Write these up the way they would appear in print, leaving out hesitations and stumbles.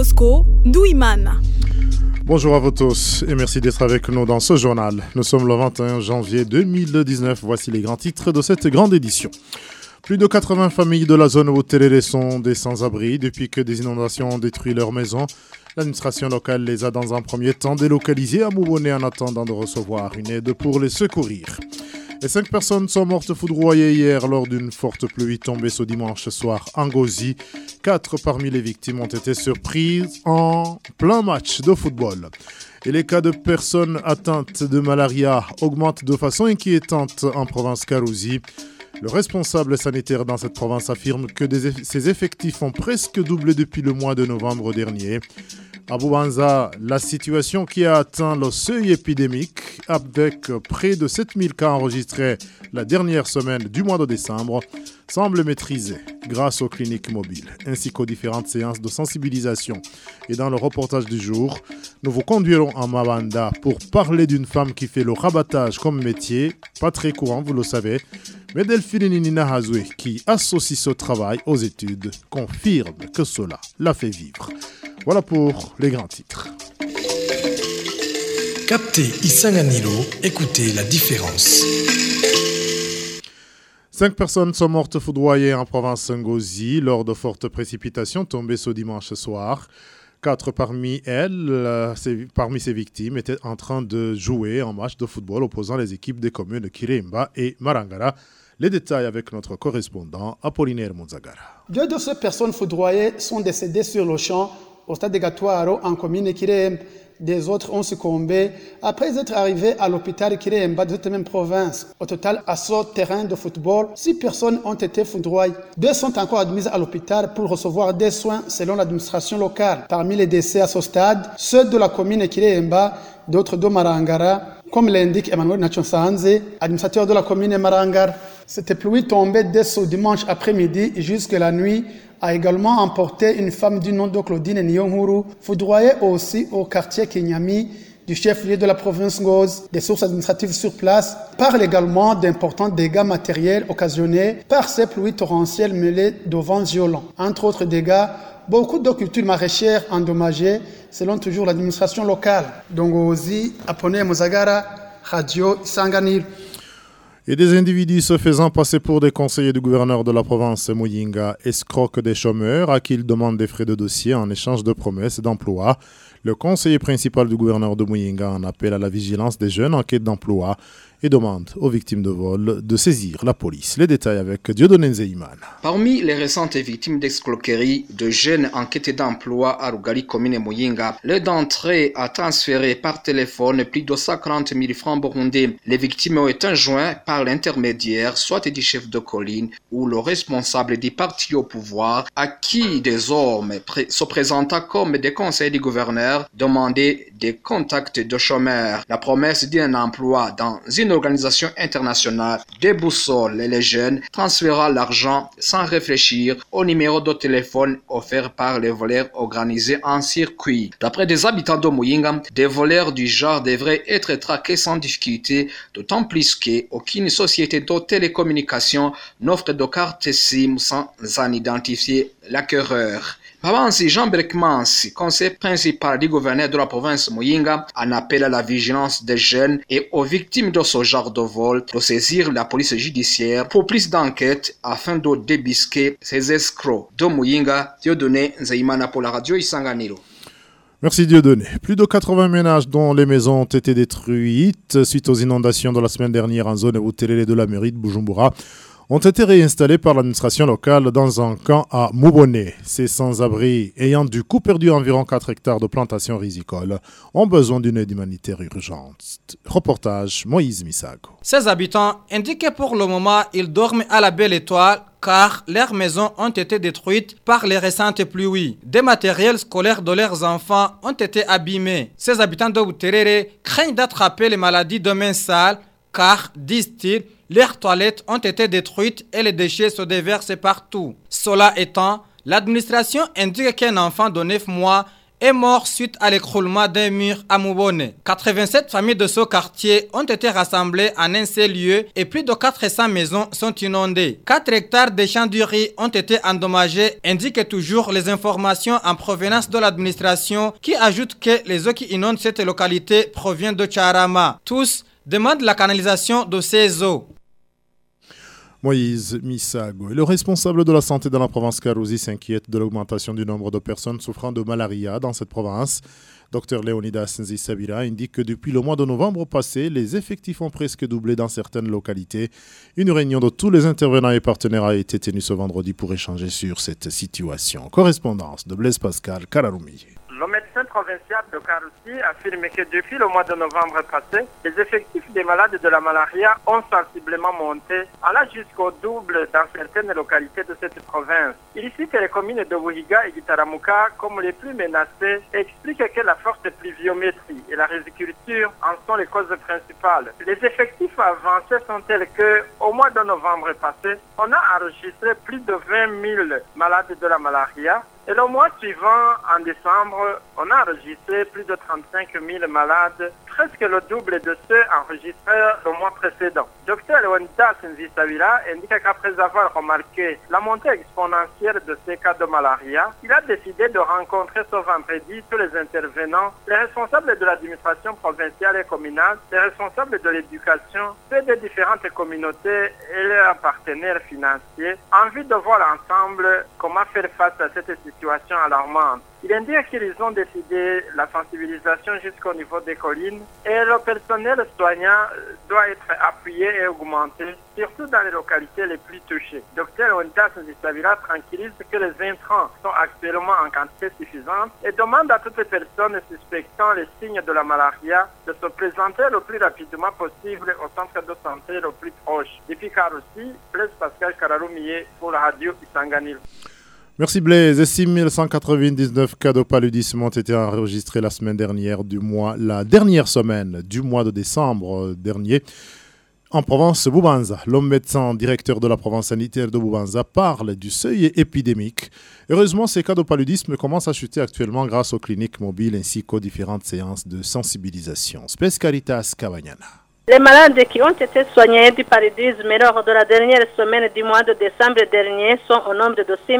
Bosco Douimana. Bonjour à vous tous et merci d'être avec nous dans ce journal. Nous sommes le 21 janvier 2019. Voici les grands titres de cette grande édition. Plus de 80 familles de la zone où Terere sont des sans-abri depuis que des inondations ont détruit leurs maisons. L'administration locale les a dans un premier temps délocalisées à Moubone en attendant de recevoir une aide pour les secourir. Et 5 personnes sont mortes foudroyées hier lors d'une forte pluie tombée ce dimanche soir en Gozi. 4 parmi les victimes ont été surprises en plein match de football. Et les cas de personnes atteintes de malaria augmentent de façon inquiétante en province Karouzi. Le responsable sanitaire dans cette province affirme que ses effectifs ont presque doublé depuis le mois de novembre dernier. À Boubanza, la situation qui a atteint le seuil épidémique avec près de 7000 cas enregistrés la dernière semaine du mois de décembre semble maîtrisée grâce aux cliniques mobiles ainsi qu'aux différentes séances de sensibilisation. Et dans le reportage du jour, nous vous conduirons en Mabanda pour parler d'une femme qui fait le rabattage comme métier, pas très courant vous le savez, mais Delphine Nina Hazoué qui associe ce travail aux études confirme que cela la fait vivre. Voilà pour les grands titres. Captez Isanganilo, écoutez la différence. 5 personnes sont mortes foudroyées en province Ngozi lors de fortes précipitations tombées ce dimanche soir. 4 parmi ces victimes étaient en train de jouer un match de football opposant les équipes des communes de Kiremba et Marangara. Les détails avec notre correspondant Apollinaire Muzagara. 2 de ces personnes foudroyées sont décédées sur le champ au stade de Gatoaro en commune Kiremba. Des autres ont succombé après être arrivés à l'hôpital Kiremba de cette même province. Au total, à ce terrain de football, 6 personnes ont été foudroyées. 2 sont encore admises à l'hôpital pour recevoir des soins selon l'administration locale. Parmi les décès à ce stade, ceux de la commune Kiremba, d'autres de Marangara, comme l'indique Emmanuel Nachonsanze, administrateur de la commune Marangara. Cette pluie tombée dès ce dimanche après-midi jusqu'à la nuit a également emporté une femme du nom de Claudine Nyonghuru, foudroyée aussi au quartier Kenyami du chef-lieu de la province Ngozi. Des sources administratives sur place parlent également d'importants dégâts matériels occasionnés par ces pluies torrentielles mêlées de vents violents. Entre autres dégâts, beaucoup de cultures maraîchères endommagées, selon toujours l'administration locale. Ngozi, Apollinaire Muzagara, Radio Isanganiro. Et des individus se faisant passer pour des conseillers du gouverneur de la province Muyinga escroquent des chômeurs à qui ils demandent des frais de dossier en échange de promesses d'emploi. Le conseiller principal du gouverneur de Muyinga en appelle à la vigilance des jeunes en quête d'emploi et demande aux victimes de vol de saisir la police. Les détails avec Dieudonné Nzeyimana. Parmi les récentes victimes d'escroquerie de jeunes en quête d'emploi à Rugali, commune Muyinga, l'un d'entre eux a transféré par téléphone plus de 140 000 francs burundais. Les victimes ont été jointes par l'intermédiaire, soit du chef de colline ou le responsable du parti au pouvoir, à qui des hommes se présentant comme des conseillers du gouverneur demandaient des contacts de chômeurs. La promesse d'un emploi dans une organisation internationale déboussole les jeunes, transférant l'argent sans réfléchir au numéro de téléphone offert par les voleurs organisés en circuit. D'après des habitants de Muyinga, des voleurs du genre devraient être traqués sans difficulté, d'autant plus qu'aucune société de télécommunication n'offre de carte SIM sans en identifier l'acquéreur. Babansi Jean Brekmans, conseiller principal du gouverneur de la province Muyinga, en appelle à la vigilance des jeunes et aux victimes de ce genre de vol de saisir la police judiciaire pour plus d'enquête afin de débusquer ces escrocs. De Muyinga, Dieudonné Nzeyimana pour la radio Isanganiro. Merci Dieudonné. Plus de 80 ménages dont les maisons ont été détruites suite aux inondations de la semaine dernière en zone Outelele de la mairie de Bujumbura ont été réinstallés par l'administration locale dans un camp à Moubone. Ces sans-abri, ayant du coup perdu environ 4 hectares de plantations rizicoles, ont besoin d'une aide humanitaire urgente. Reportage Moïse Misago. Ces habitants indiquent que pour le moment, ils dorment à la belle étoile car leurs maisons ont été détruites par les récentes pluies. Des matériels scolaires de leurs enfants ont été abîmés. Ces habitants de Outerere craignent d'attraper les maladies de main sale car, disent-ils, leurs toilettes ont été détruites et les déchets se déversent partout. Cela étant, l'administration indique qu'un enfant de 9 mois est mort suite à l'écroulement d'un mur à Moubone. 87 familles de ce quartier ont été rassemblées en un seul lieu et plus de 400 maisons sont inondées. 4 hectares de champs du riz ont été endommagés, indiquent toujours les informations en provenance de l'administration qui ajoute que les eaux qui inondent cette localité proviennent de Tcharama. Tous demandent la canalisation de ces eaux. Moïse Misago et le responsable de la santé dans la province Karouzi s'inquiète de l'augmentation du nombre de personnes souffrant de malaria dans cette province. Dr Léonidas Nzisabira indique que depuis le mois de novembre passé, les effectifs ont presque doublé dans certaines localités. Une réunion de tous les intervenants et partenaires a été tenue ce vendredi pour échanger sur cette situation. Correspondance de Blaise Pascal Kararumi. Le médecin provincial de Karouzi affirme que depuis le mois de novembre passé, les effectifs des malades de la malaria ont sensiblement monté, allant jusqu'au double dans certaines localités de cette province. Il cite les communes de Wuhiga et Gitaramuka comme les plus menacées et explique que la forte pluviométrie et la riziculture en sont les causes principales. Les effectifs avancés sont tels que, au mois de novembre passé, on a enregistré plus de 20 000 malades de la malaria. Et le mois suivant, en décembre, on a enregistré plus de 35 000 malades, presque le double de ceux enregistrés le mois précédent. Dr Leonidas Nzisabira indique qu'après avoir remarqué la montée exponentielle de ces cas de malaria, il a décidé de rencontrer ce vendredi tous les intervenants, les responsables de l'administration provinciale et communale, les responsables de l'éducation, ceux des différentes communautés et leurs partenaires financiers, en vue de voir ensemble comment faire face à cette situation alarmante. Il indique qu'ils ont décidé la sensibilisation jusqu'au niveau des collines et le personnel soignant doit être appuyé et augmenté, surtout dans les localités les plus touchées. Dr Ontas Nzisabira tranquillise que les intrants sont actuellement en quantité suffisante et demande à toutes les personnes suspectant les signes de la malaria de se présenter le plus rapidement possible au centre de santé le plus proche. Depuis Karouzi, Blaise Pascal Kararumi pour la radio Isanganiro. Merci Blaise. 6199 cas de paludisme ont été enregistrés la semaine dernière la dernière semaine du mois de décembre dernier en province Bubanza. L'homme médecin directeur de la province sanitaire de Bubanza parle du seuil épidémique. Heureusement, ces cas de paludisme commencent à chuter actuellement grâce aux cliniques mobiles ainsi qu'aux différentes séances de sensibilisation. Spes Caritas Cavagnana. Les malades qui ont été soignés du paludisme lors de la dernière semaine du mois de décembre dernier sont au nombre de 6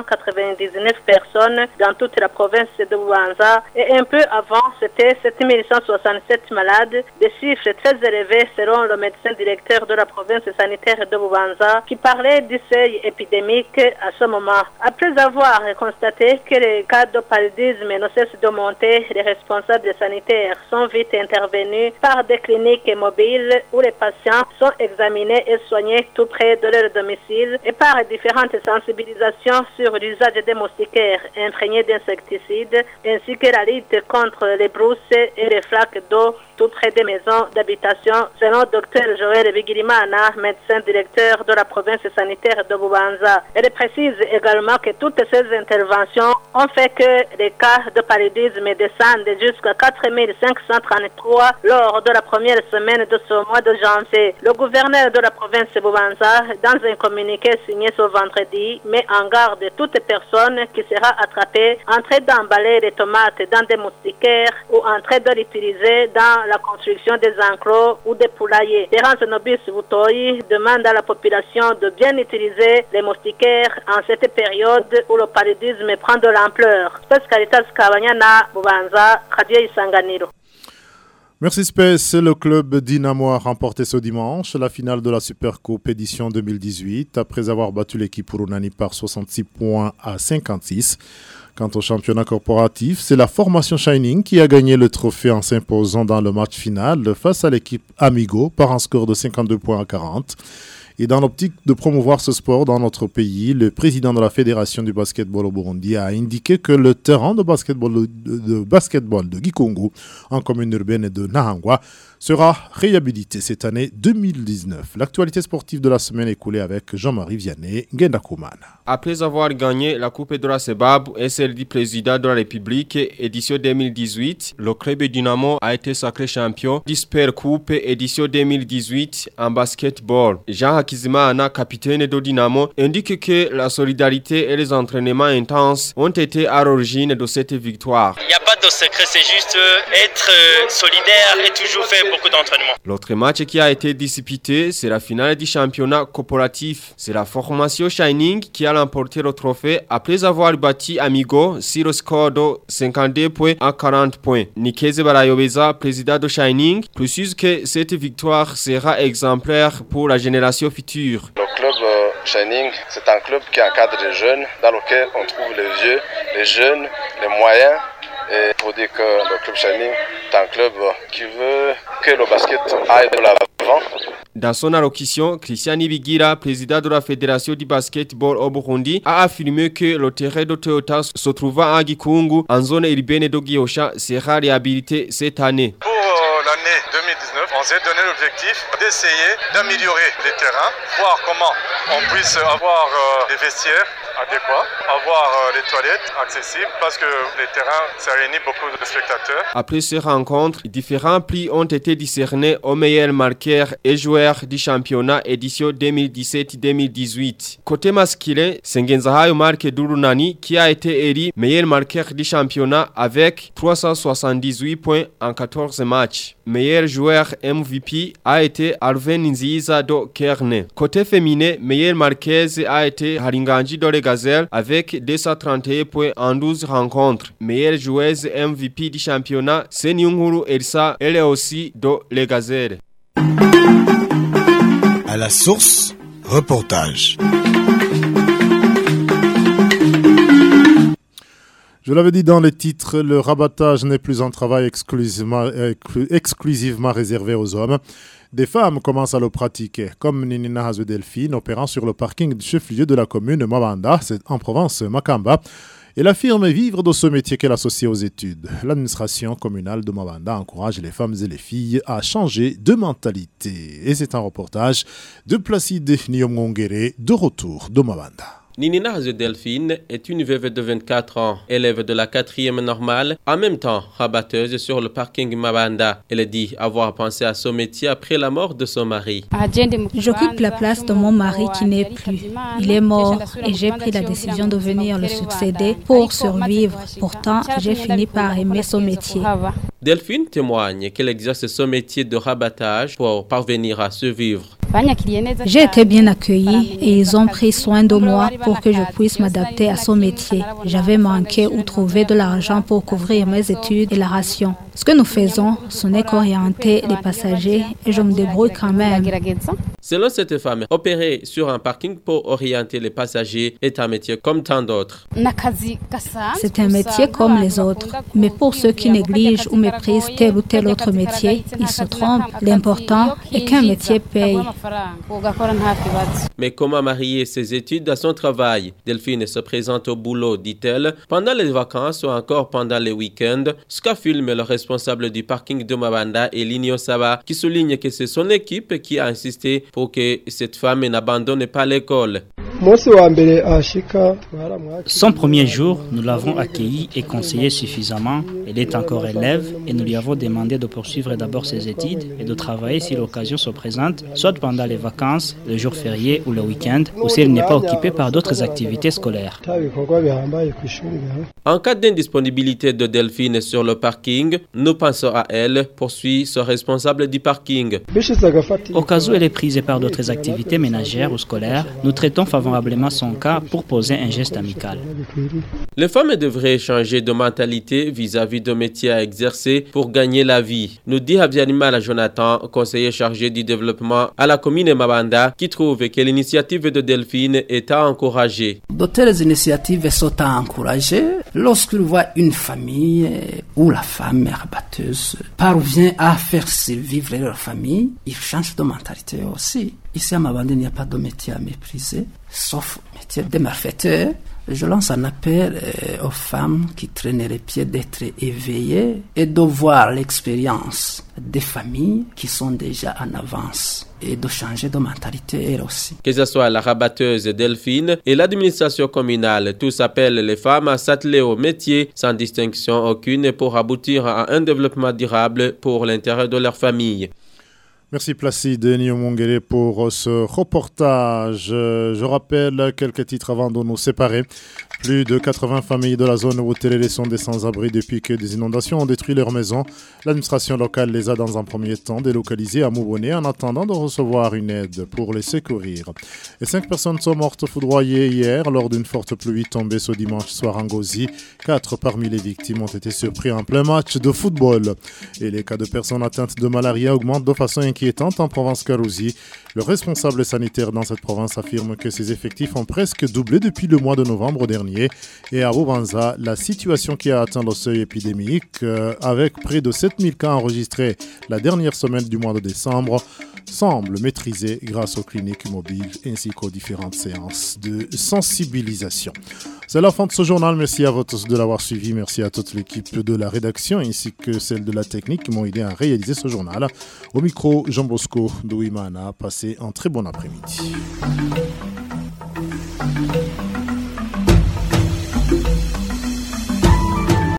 199 personnes dans toute la province de Bubanza et un peu avant c'était 7 167 malades, des chiffres très élevés selon le médecin directeur de la province sanitaire de Bubanza qui parlait du seuil épidémique à ce moment. Après avoir constaté que les cas de paludisme ne cessent de monter, les responsables sanitaires sont vite intervenus par des cliniques mobiles où les patients sont examinés et soignés tout près de leur domicile et par différentes sensibilisations sur l'usage des moustiquaires imprégnés d'insecticides ainsi que la lutte contre les brousses et les flaques d'eau tout près des maisons d'habitation, selon Dr Joël Bigirimana, médecin directeur de la province sanitaire de Bubanza. Elle précise également que toutes ces interventions ont fait que les cas de paludisme descendent jusqu'à 4533 lors de la première semaine de ce mois de janvier. Le gouverneur de la province de Bubanza, dans un communiqué signé ce vendredi, met en garde toute personne qui sera attrapée en train d'emballer les tomates dans des moustiquaires ou en train de l'utiliser dans la construction des enclos ou des poulaillers. Terence Nobis Vutoyi demande à la population de bien utiliser les moustiquaires en cette période où le paludisme prend de l'ampleur. Spes Caritas Kabanyana, Bubanza, Radio Isanganiro. Merci Spes. Le club Dynamo a remporté ce dimanche la finale de la Supercoupe édition 2018 après avoir battu l'équipe Urunani par 66 points à 56. Quant au championnat corporatif, c'est la formation Shining qui a gagné le trophée en s'imposant dans le match final face à l'équipe Amigo par un score de 52 points à 40. Et dans l'optique de promouvoir ce sport dans notre pays, le président de la Fédération du basketball au Burundi a indiqué que le terrain de basketball de Gikungu, en commune urbaine de Nahangwa, sera réhabilité cette année 2019. L'actualité sportive de la semaine écoulée avec Jean-Marie Vianney, Gendakumana. Après avoir gagné la Coupe de la Sebab et celle du président de la République édition 2018, le club Dynamo a été sacré champion du Super Coupe édition 2018 en basketball. Jean Kizimana, capitaine de Dynamo, indique que la solidarité et les entraînements intenses ont été à l'origine de cette victoire. Il n'y a pas de secret, c'est juste être solidaire et toujours faire beaucoup d'entraînement. L'autre match qui a été disputé, c'est la finale du championnat coopératif. C'est la formation Shining qui a remporté le trophée après avoir battu Amigo sur le score de 52 points à 40 points. Nikeze Barayobeza, président de Shining, précise que cette victoire sera exemplaire pour la génération future. Le club Shining, c'est un club qui encadre les jeunes, dans lequel on trouve les vieux, les jeunes, les moyens. Et pour dire que le club Shining est un club qui veut que le basket aille de l'avant. Dans son allocution, Christian Ibigira, président de la Fédération du basketball au Burundi, a affirmé que le terrain de Toyota se trouvant à Gikungu, en zone urbaine de Gihosha, sera réhabilité cette année. Pour l'année 2019, on s'est donné l'objectif d'essayer d'améliorer les terrains, voir comment on puisse avoir des vestiaires adéquats, avoir les toilettes accessibles, parce que les terrains, ça réunit beaucoup de spectateurs. Après ces rencontres, différents prix ont été décernés aux meilleurs marqueurs et joueurs du championnat édition 2017-2018. Côté masculin, Sengenzahayo Mark Durunani qui a été élu meilleur marqueur du championnat avec 378 points en 14 matchs. Meilleur joueur MVP a été Arven Nziza de Kerne. Côté féminin, meilleure marqueuse a été Haringanji de Gazelle avec 231 points en 12 rencontres. Meilleure joueuse MVP du championnat, c'est Nyunguru Elsa, elle est aussi de Les Gazelles. À la source, reportage. Je l'avais dit dans les titres, le rabattage n'est plus un travail exclusivement réservé aux hommes. Des femmes commencent à le pratiquer, comme Ninina Hazou Delphine, opérant sur le parking du chef-lieu de la commune Mabanda, c'est en province Makamba. Elle affirme vivre de ce métier qu'elle associe aux études. L'administration communale de Mabanda encourage les femmes et les filles à changer de mentalité. Et c'est un reportage de Placide Nyomongere de retour de Mabanda. Ninina Hazou Delphine est une veuve de 24 ans, élève de la 4e normale, en même temps rabatteuse sur le parking Mabanda. Elle dit avoir pensé à ce métier après la mort de son mari. J'occupe la place de mon mari qui n'est plus. Il est mort et j'ai pris la décision de venir le succéder pour survivre. Pourtant, j'ai fini par aimer ce métier. Delphine témoigne qu'elle exerce ce métier de rabattage pour parvenir à survivre. J'ai été bien accueillie et ils ont pris soin de moi pour que je puisse m'adapter à ce métier. J'avais manqué ou trouvé de l'argent pour couvrir mes études et la ration. Ce que nous faisons, ce n'est qu'orienter les passagers et je me débrouille quand même. Selon cette femme, opérer sur un parking pour orienter les passagers est un métier comme tant d'autres. C'est un métier comme les autres. Mais pour ceux qui négligent ou méprisent tel ou tel autre métier, ils se trompent. L'important est qu'un métier paye. Mais comment marier ses études à son travail? Delphine se présente au boulot, dit-elle, pendant les vacances ou encore pendant les week-ends, ce qu'a filmé le responsable du parking de Mabanda, Elinio Saba, qui souligne que c'est son équipe qui a insisté pour que cette femme n'abandonne pas l'école. Son premier jour, nous l'avons accueilli et conseillé suffisamment. Elle est encore élève et nous lui avons demandé de poursuivre d'abord ses études et de travailler si l'occasion se présente, soit pendant les vacances, les jours fériés ou le week-end, ou si elle n'est pas occupée par d'autres activités scolaires. En cas d'indisponibilité de Delphine sur le parking, nous pensons à elle, poursuit ce responsable du parking. Au cas où elle est prise par d'autres activités ménagères ou scolaires, nous traitons favorablement son cas pour poser un geste amical. Les femmes devraient changer de mentalité vis-à-vis de métiers à exercer pour gagner la vie, nous dit Abianima Jonathan, conseiller chargé du développement à la commune Mabanda, qui trouve que l'initiative de Delphine est à encourager. De telles initiatives sont à encourager lorsqu'ils voient une famille où la femme est rabatteuse parvient à faire survivre leur famille, ils changent de mentalité aussi. Ici à Mabanda, il n'y a pas de métier à mépriser, sauf métier de malfaiteur. Je lance un appel aux femmes qui traînent les pieds d'être éveillées et de voir l'expérience des familles qui sont déjà en avance et de changer de mentalité elles aussi. Que ce soit la rabatteuse Delphine et l'administration communale, tous appellent les femmes à s'atteler au métier sans distinction aucune pour aboutir à un développement durable pour l'intérêt de leur famille. Merci Placide Niomongere pour ce reportage. Je rappelle quelques titres avant de nous séparer. Plus de 80 familles de la zone où Terere sont des sans-abri depuis que des inondations ont détruit leurs maisons. L'administration locale les a dans un premier temps délocalisées à Moubone en attendant de recevoir une aide pour les secourir. Et 5 personnes sont mortes foudroyées hier lors d'une forte pluie tombée ce dimanche soir en Gozi. 4 parmi les victimes ont été surpris en plein match de football. Et les cas de personnes atteintes de malaria augmentent de façon inquiétante en province Karouzi. Le responsable sanitaire dans cette province affirme que ses effectifs ont presque doublé depuis le mois de novembre dernier. Et à Bubanza, la situation qui a atteint le seuil épidémique, avec près de 7000 cas enregistrés la dernière semaine du mois de décembre, semble maîtrisée grâce aux cliniques mobiles ainsi qu'aux différentes séances de sensibilisation. C'est la fin de ce journal. Merci à vous tous de l'avoir suivi. Merci à toute l'équipe de la rédaction ainsi que celle de la technique qui m'ont aidé à réaliser ce journal. Au micro, Jean Bosco Douimana. Passez un très bon après-midi.